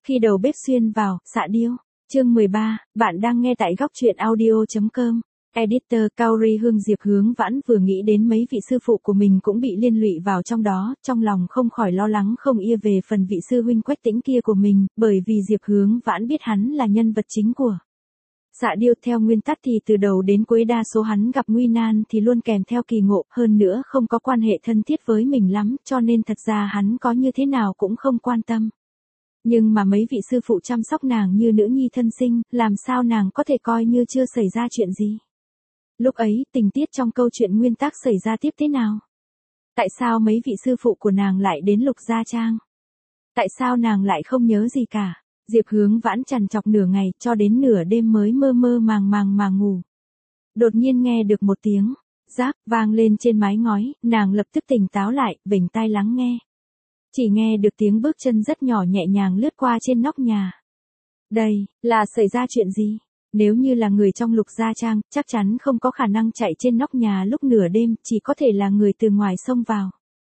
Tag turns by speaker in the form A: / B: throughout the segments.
A: Khi đầu bếp xuyên vào, xạ điêu. Chương 13, bạn đang nghe tại góc truyện audio.com. Editor Kaori Hương. Diệp Hướng Vãn vừa nghĩ đến mấy vị sư phụ của mình cũng bị liên lụy vào trong đó, trong lòng không khỏi lo lắng không ia về phần vị sư huynh Quách Tĩnh kia của mình, bởi vì Diệp Hướng Vãn biết hắn là nhân vật chính của xạ điêu. Theo nguyên tắc thì từ đầu đến cuối đa số hắn gặp nguy nan thì luôn kèm theo kỳ ngộ, hơn nữa không có quan hệ thân thiết với mình lắm, cho nên thật ra hắn có như thế nào cũng không quan tâm. Nhưng mà mấy vị sư phụ chăm sóc nàng như nữ nhi thân sinh, làm sao nàng có thể coi như chưa xảy ra chuyện gì. Lúc ấy, tình tiết trong câu chuyện nguyên tắc xảy ra tiếp thế nào? Tại sao mấy vị sư phụ của nàng lại đến Lục Gia Trang? Tại sao nàng lại không nhớ gì cả? Diệp Hướng Vãn trằn trọc nửa ngày, cho đến nửa đêm mới mơ mơ màng màng mà ngủ. Đột nhiên nghe được một tiếng rác vang lên trên mái ngói, nàng lập tức tỉnh táo lại, vểnh tai lắng nghe. Chỉ nghe được tiếng bước chân rất nhỏ nhẹ nhàng lướt qua trên nóc nhà. Đây, là xảy ra chuyện gì? Nếu như là người trong Lục Gia Trang, chắc chắn không có khả năng chạy trên nóc nhà lúc nửa đêm, chỉ có thể là người từ ngoài xông vào.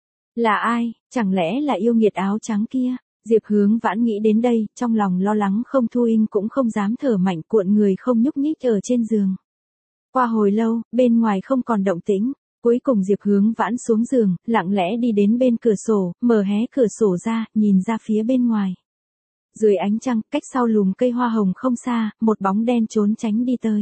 A: Là ai? Chẳng lẽ là yêu nghiệt áo trắng kia? Diệp Hướng Vãn nghĩ đến đây, trong lòng lo lắng không thu in cũng không dám thở mạnh, cuộn người không nhúc nhích ở trên giường. Qua hồi lâu, bên ngoài không còn động tĩnh. Cuối cùng Diệp Hướng Vãn xuống giường, lặng lẽ đi đến bên cửa sổ, mở hé cửa sổ ra, nhìn ra phía bên ngoài. Dưới ánh trăng, cách sau lùm cây hoa hồng không xa, một bóng đen trốn tránh đi tới.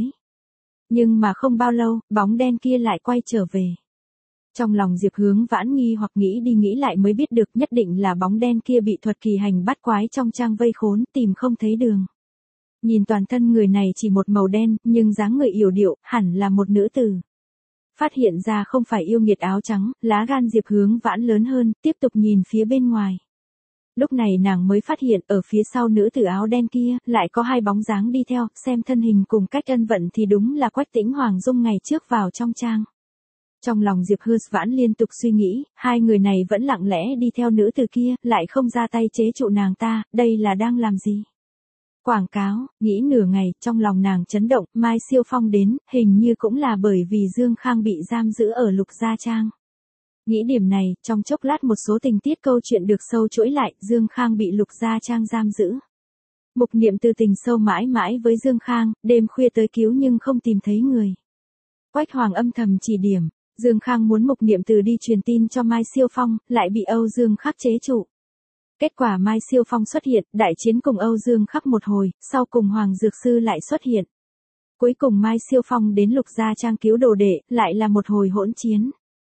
A: Nhưng mà không bao lâu, bóng đen kia lại quay trở về. Trong lòng Diệp Hướng Vãn nghi hoặc nghĩ đi nghĩ lại mới biết được nhất định là bóng đen kia bị thuật kỳ hành bắt quái trong trang vây khốn, tìm không thấy đường. Nhìn toàn thân người này chỉ một màu đen, nhưng dáng người yểu điệu, hẳn là một nữ tử. Phát hiện ra không phải yêu nghiệt áo trắng, lá gan Diệp Hướng Vãn lớn hơn, tiếp tục nhìn phía bên ngoài. Lúc này nàng mới phát hiện ở phía sau nữ tử áo đen kia, lại có hai bóng dáng đi theo, xem thân hình cùng cách ân vận thì đúng là Quách Tĩnh Hoàng Dung ngày trước vào trong trang. Trong lòng Diệp Hướng Vãn liên tục suy nghĩ, hai người này vẫn lặng lẽ đi theo nữ tử kia, lại không ra tay chế trụ nàng ta, đây là đang làm gì? Quảng cáo, nghĩ nửa ngày, trong lòng nàng chấn động, Mai Siêu Phong đến, hình như cũng là bởi vì Dương Khang bị giam giữ ở Lục Gia Trang. Nghĩ điểm này, trong chốc lát một số tình tiết câu chuyện được sâu chuỗi lại, Dương Khang bị Lục Gia Trang giam giữ. Mục Niệm Từ tình sâu mãi mãi với Dương Khang, đêm khuya tới cứu nhưng không tìm thấy người. Quách Hoàng âm thầm chỉ điểm, Dương Khang muốn Mục Niệm Từ đi truyền tin cho Mai Siêu Phong, lại bị Âu Dương khắc chế trụ. Kết quả Mai Siêu Phong xuất hiện, đại chiến cùng Âu Dương khắc một hồi, sau cùng Hoàng Dược Sư lại xuất hiện. Cuối cùng Mai Siêu Phong đến Lục Gia Trang cứu đồ đệ, lại là một hồi hỗn chiến.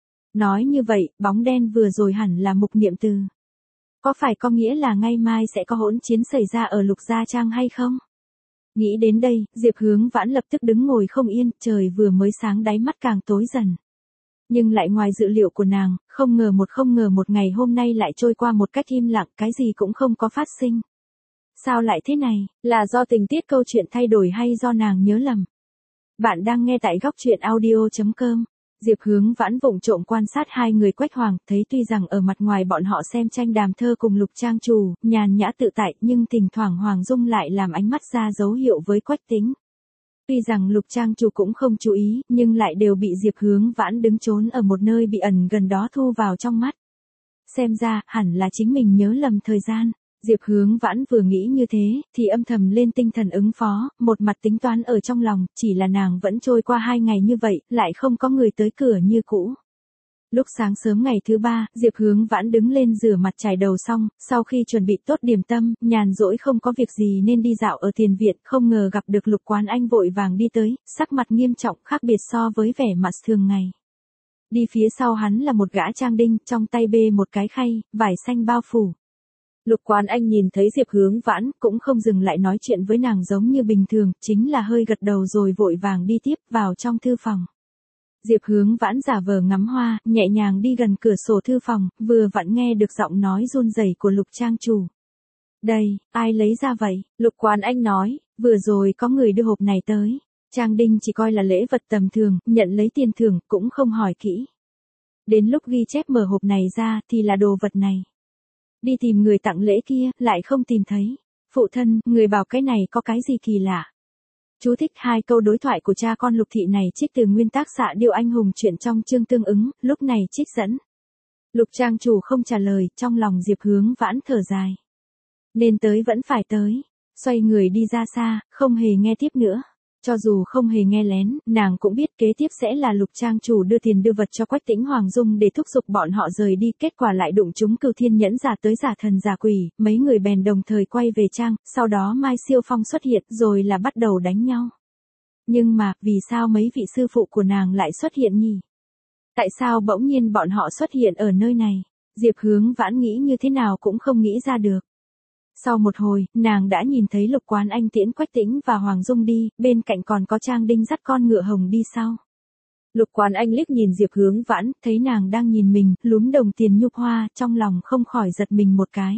A: Nói như vậy, bóng đen vừa rồi hẳn là Mục Niệm Từ. Có phải có nghĩa là ngay mai sẽ có hỗn chiến xảy ra ở Lục Gia Trang hay không? Nghĩ đến đây, Diệp Hướng Vãn lập tức đứng ngồi không yên, trời vừa mới sáng đáy mắt càng tối dần. Nhưng lại ngoài dự liệu của nàng, không ngờ một ngày hôm nay lại trôi qua một cách im lặng, cái gì cũng không có phát sinh. Sao lại thế này, là do tình tiết câu chuyện thay đổi hay do nàng nhớ lầm? Bạn đang nghe tại góc truyện audio.com. Diệp Hướng Vãn vụng trộm quan sát hai người Quách Hoàng, thấy tuy rằng ở mặt ngoài bọn họ xem tranh đàm thơ cùng Lục Trang Chủ, nhàn nhã tự tại, nhưng thỉnh thoảng Hoàng Dung lại làm ánh mắt ra dấu hiệu với Quách Tĩnh. Tuy rằng Lục Trang Chủ cũng không chú ý, nhưng lại đều bị Diệp Hướng Vãn đứng trốn ở một nơi bị ẩn gần đó thu vào trong mắt. Xem ra, hẳn là chính mình nhớ lầm thời gian. Diệp Hướng Vãn vừa nghĩ như thế, thì âm thầm lên tinh thần ứng phó, một mặt tính toán ở trong lòng, chỉ là nàng vẫn trôi qua 2 ngày như vậy, lại không có người tới cửa như cũ. Lúc sáng sớm ngày thứ 3, Diệp Hướng Vãn đứng lên rửa mặt chải đầu xong, sau khi chuẩn bị tốt điểm tâm, nhàn rỗi không có việc gì nên đi dạo ở tiền viện, không ngờ gặp được Lục Quán Anh vội vàng đi tới, sắc mặt nghiêm trọng khác biệt so với vẻ mặt thường ngày. Đi phía sau hắn là một gã trang đinh, trong tay bê một cái khay, vải xanh bao phủ. Lục Quán Anh nhìn thấy Diệp Hướng Vãn, cũng không dừng lại nói chuyện với nàng giống như bình thường, chính là hơi gật đầu rồi vội vàng đi tiếp vào trong thư phòng. Diệp Hướng Vãn giả vờ ngắm hoa, nhẹ nhàng đi gần cửa sổ thư phòng, vừa vặn nghe được giọng nói run rẩy của Lục Trang Chủ. Đây, ai lấy ra vậy? Lục Quán Anh nói, vừa rồi có người đưa hộp này tới. Trang đinh chỉ coi là lễ vật tầm thường, nhận lấy tiền thưởng, cũng không hỏi kỹ. Đến lúc ghi chép mở hộp này ra, thì là đồ vật này. Đi tìm người tặng lễ kia, lại không tìm thấy. Phụ thân, người bảo cái này có cái gì kỳ lạ. Chú thích 2 câu đối thoại của cha con Lục Thị này trích từ nguyên tác xạ điêu anh hùng truyện trong chương tương ứng, lúc này trích dẫn. Lục Trang Chủ không trả lời, trong lòng Diệp Hướng Vãn thở dài. Nên tới vẫn phải tới. Xoay người đi ra xa, không hề nghe tiếp nữa. Cho dù không hề nghe lén, nàng cũng biết kế tiếp sẽ là Lục trang chủ đưa tiền đưa vật cho Quách Tĩnh Hoàng Dung để thúc giục bọn họ rời đi, kết quả lại đụng chúng Cửu Thiên Nhẫn giả tới giả thần giả quỷ, mấy người bèn đồng thời quay về trang, sau đó Mai Siêu Phong xuất hiện rồi là bắt đầu đánh nhau. Nhưng mà, vì sao mấy vị sư phụ của nàng lại xuất hiện nhỉ? Tại sao bỗng nhiên bọn họ xuất hiện ở nơi này? Diệp Hướng Vãn nghĩ như thế nào cũng không nghĩ ra được. Sau một hồi, nàng đã nhìn thấy Lục Quán Anh tiễn Quách Tĩnh và Hoàng Dung đi, bên cạnh còn có Trang Đinh dắt con ngựa hồng đi sau. Lục Quán Anh liếc nhìn Diệp Hướng Vãn, thấy nàng đang nhìn mình, lúm đồng tiền nhục hoa, trong lòng không khỏi giật mình một cái.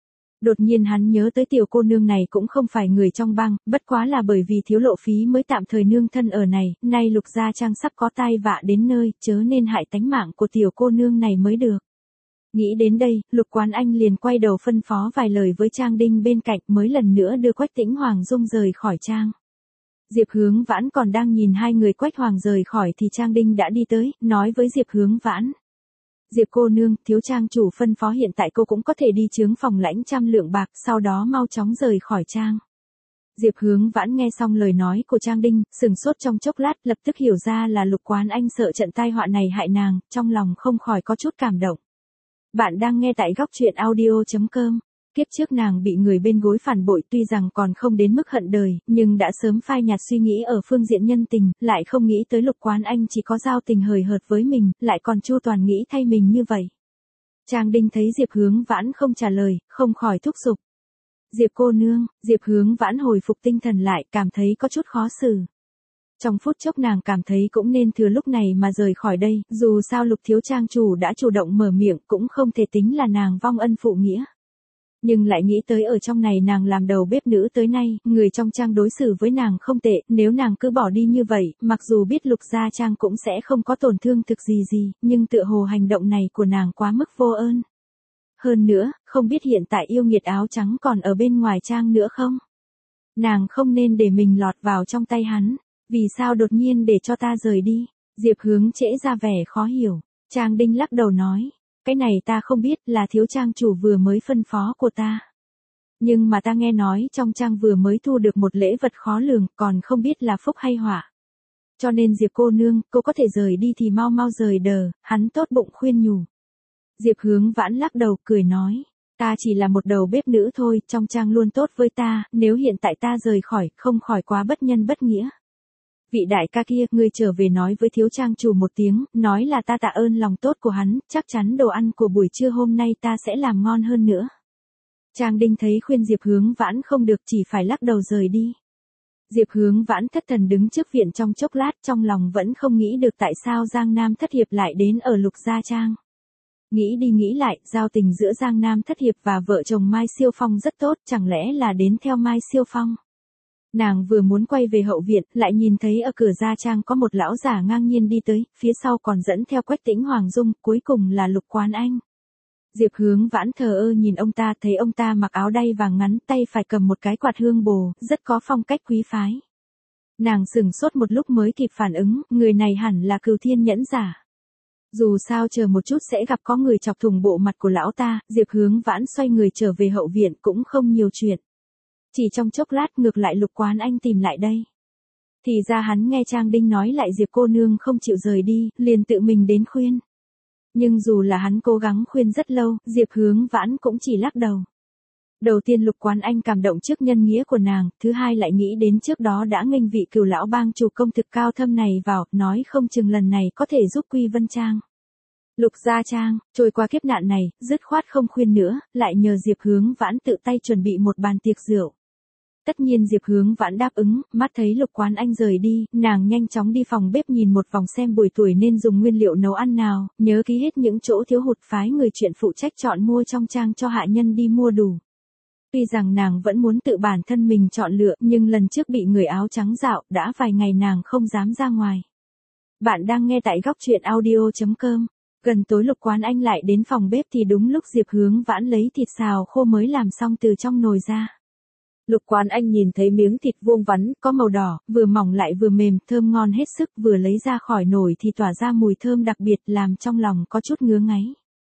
A: Đột nhiên hắn nhớ tới tiểu cô nương này cũng không phải người trong bang, bất quá là bởi vì thiếu lộ phí mới tạm thời nương thân ở này, nay Lục gia Trang sắp có tai vạ đến nơi, chớ nên hại tánh mạng của tiểu cô nương này mới được. Nghĩ đến đây, Lục Quán Anh liền quay đầu phân phó vài lời với Trang Đinh bên cạnh mới lần nữa đưa Quách Tĩnh Hoàng Dung rời khỏi trang. Diệp Hướng Vãn còn đang nhìn hai người Quách Hoàng rời khỏi thì Trang Đinh đã đi tới, nói với Diệp Hướng Vãn. Diệp cô nương, thiếu trang chủ phân phó hiện tại cô cũng có thể đi chướng phòng lãnh 100 lượng bạc, sau đó mau chóng rời khỏi trang. Diệp Hướng Vãn nghe xong lời nói của Trang Đinh, sừng sốt trong chốc lát, lập tức hiểu ra là Lục Quán Anh sợ trận tai họa này hại nàng, trong lòng không khỏi có chút cảm động. Bạn đang nghe tại góc truyện audio.com. Kiếp trước nàng bị người bên gối phản bội, tuy rằng còn không đến mức hận đời, nhưng đã sớm phai nhạt suy nghĩ ở phương diện nhân tình, lại không nghĩ tới Lục Quán Anh chỉ có giao tình hời hợt với mình, lại còn chu toàn nghĩ thay mình như vậy. Trang Đinh thấy Diệp Hướng Vãn không trả lời, không khỏi thúc giục. Diệp cô nương, Diệp Hướng Vãn hồi phục tinh thần lại, cảm thấy có chút khó xử. Trong phút chốc nàng cảm thấy cũng nên thừa lúc này mà rời khỏi đây, dù sao Lục thiếu trang chủ đã chủ động mở miệng cũng không thể tính là nàng vong ân phụ nghĩa. Nhưng lại nghĩ tới ở trong này nàng làm đầu bếp nữ tới nay, người trong trang đối xử với nàng không tệ, nếu nàng cứ bỏ đi như vậy, mặc dù biết Lục gia trang cũng sẽ không có tổn thương thực gì, nhưng tựa hồ hành động này của nàng quá mức vô ơn. Hơn nữa, không biết hiện tại yêu nghiệt áo trắng còn ở bên ngoài trang nữa không? Nàng không nên để mình lọt vào trong tay hắn. Vì sao đột nhiên để cho ta rời đi? Diệp Hướng trễ ra vẻ khó hiểu. Trang Đinh lắc đầu nói. Cái này ta không biết, là thiếu trang chủ vừa mới phân phó của ta. Nhưng mà ta nghe nói trong trang vừa mới thu được một lễ vật khó lường, còn không biết là phúc hay họa. Cho nên Diệp cô nương, cô có thể rời đi thì mau mau rời đờ, hắn tốt bụng khuyên nhủ. Diệp Hướng Vãn lắc đầu cười nói. Ta chỉ là một đầu bếp nữ thôi, trong trang luôn tốt với ta, nếu hiện tại ta rời khỏi, không khỏi quá bất nhân bất nghĩa. Vị đại ca kia, ngươi trở về nói với thiếu trang chủ một tiếng, nói là ta tạ ơn lòng tốt của hắn, chắc chắn đồ ăn của buổi trưa hôm nay ta sẽ làm ngon hơn nữa. Trang Đinh thấy khuyên Diệp Hướng Vãn không được, chỉ phải lắc đầu rời đi. Diệp Hướng Vãn thất thần đứng trước viện trong chốc lát, trong lòng vẫn không nghĩ được tại sao Giang Nam Thất Hiệp lại đến ở Lục gia trang. Nghĩ đi nghĩ lại, giao tình giữa Giang Nam Thất Hiệp và vợ chồng Mai Siêu Phong rất tốt, chẳng lẽ là đến theo Mai Siêu Phong. Nàng vừa muốn quay về hậu viện, lại nhìn thấy ở cửa gia trang có một lão giả ngang nhiên đi tới, phía sau còn dẫn theo Quách Tĩnh Hoàng Dung, cuối cùng là Lục Quán Anh. Diệp Hướng Vãn thờ ơ nhìn ông ta, thấy ông ta mặc áo đay vàng ngắn, tay phải cầm một cái quạt hương bồ, rất có phong cách quý phái. Nàng sửng sốt một lúc mới kịp phản ứng, người này hẳn là Cửu Thiên Nhẫn giả. Dù sao chờ một chút sẽ gặp có người chọc thủng bộ mặt của lão ta, Diệp Hướng Vãn xoay người trở về hậu viện cũng không nhiều chuyện. Chỉ trong chốc lát ngược lại Lục Quán Anh tìm lại đây. Thì ra hắn nghe Trang Đinh nói lại Diệp cô nương không chịu rời đi, liền tự mình đến khuyên. Nhưng dù là hắn cố gắng khuyên rất lâu, Diệp Hướng Vãn cũng chỉ lắc đầu. Đầu tiên Lục Quán Anh cảm động trước nhân nghĩa của nàng, thứ hai lại nghĩ đến trước đó đã nghênh vị Cửu lão bang chủ công thực cao thâm này vào, nói không chừng lần này có thể giúp Quy Vân Trang. Lục gia trang, trôi qua kiếp nạn này, dứt khoát không khuyên nữa, lại nhờ Diệp Hướng Vãn tự tay chuẩn bị một bàn tiệc rượu. Tất nhiên Diệp Hướng Vãn đáp ứng, mắt thấy Lục Quán Anh rời đi, nàng nhanh chóng đi phòng bếp nhìn một vòng xem buổi tuổi nên dùng nguyên liệu nấu ăn nào, nhớ ký hết những chỗ thiếu hụt phái người chuyện phụ trách chọn mua trong trang cho hạ nhân đi mua đủ. Tuy rằng nàng vẫn muốn tự bản thân mình chọn lựa, nhưng lần trước bị người áo trắng dạo, đã vài ngày nàng không dám ra ngoài. Bạn đang nghe tại góc truyện audio.com. Gần tối Lục Quán Anh lại đến phòng bếp thì đúng lúc Diệp Hướng Vãn lấy thịt xào khô mới làm xong từ trong nồi ra. Lục Quán Anh nhìn thấy miếng thịt vuông vắn, có màu đỏ, vừa mỏng lại vừa mềm, thơm ngon hết sức, vừa lấy ra khỏi nồi thì tỏa ra mùi thơm đặc biệt làm trong lòng có chút ngứa ngáy.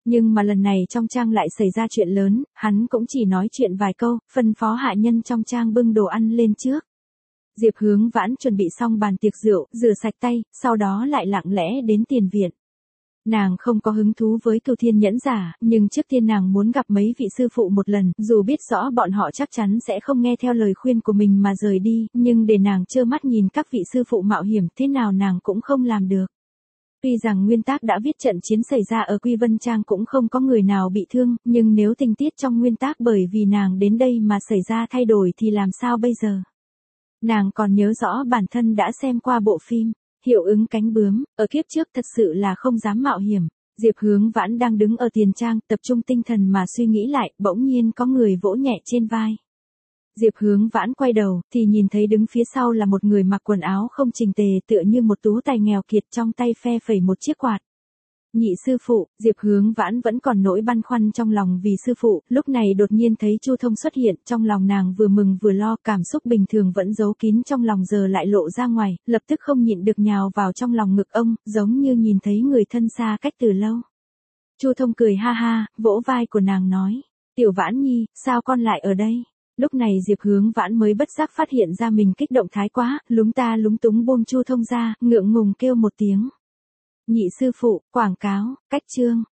A: Nhưng mà lần này trong trang lại xảy ra chuyện lớn, hắn cũng chỉ nói chuyện vài câu, phân phó hạ nhân trong trang bưng đồ ăn lên trước. Diệp Hướng Vãn chuẩn bị xong bàn tiệc rượu, rửa sạch tay, sau đó lại lặng lẽ đến tiền viện. Nàng không có hứng thú với Cửu Thiên Nhẫn Giả, nhưng trước tiên nàng muốn gặp mấy vị sư phụ một lần, dù biết rõ bọn họ chắc chắn sẽ không nghe theo lời khuyên của mình mà rời đi, nhưng để nàng trơ mắt nhìn các vị sư phụ mạo hiểm thế nào nàng cũng không làm được. Tuy rằng nguyên tác đã viết trận chiến xảy ra ở Quy Vân Trang cũng không có người nào bị thương, nhưng nếu tình tiết trong nguyên tác bởi vì nàng đến đây mà xảy ra thay đổi thì làm sao bây giờ? Nàng còn nhớ rõ bản thân đã xem qua bộ phim Hiệu ứng cánh bướm, ở kiếp trước thật sự là không dám mạo hiểm. Diệp Hướng Vãn đang đứng ở tiền trang, tập trung tinh thần mà suy nghĩ lại, bỗng nhiên có người vỗ nhẹ trên vai. Diệp Hướng Vãn quay đầu, thì nhìn thấy đứng phía sau là một người mặc quần áo không chỉnh tề tựa như một tú tài nghèo kiệt trong tay phe phẩy một chiếc quạt. Nhị sư phụ, Diệp Hướng Vãn vẫn còn nỗi băn khoăn trong lòng vì sư phụ, lúc này đột nhiên thấy Chu Thông xuất hiện, trong lòng nàng vừa mừng vừa lo, cảm xúc bình thường vẫn giấu kín trong lòng giờ lại lộ ra ngoài, lập tức không nhịn được nhào vào trong lòng ngực ông, giống như nhìn thấy người thân xa cách từ lâu. Chu Thông cười ha ha, vỗ vai của nàng nói, Tiểu Vãn Nhi, sao con lại ở đây? Lúc này Diệp Hướng Vãn mới bất giác phát hiện ra mình kích động thái quá, lúng ta lúng túng buông Chu Thông ra, ngượng ngùng kêu một tiếng. Nhị sư phụ, quảng cáo, cách chương.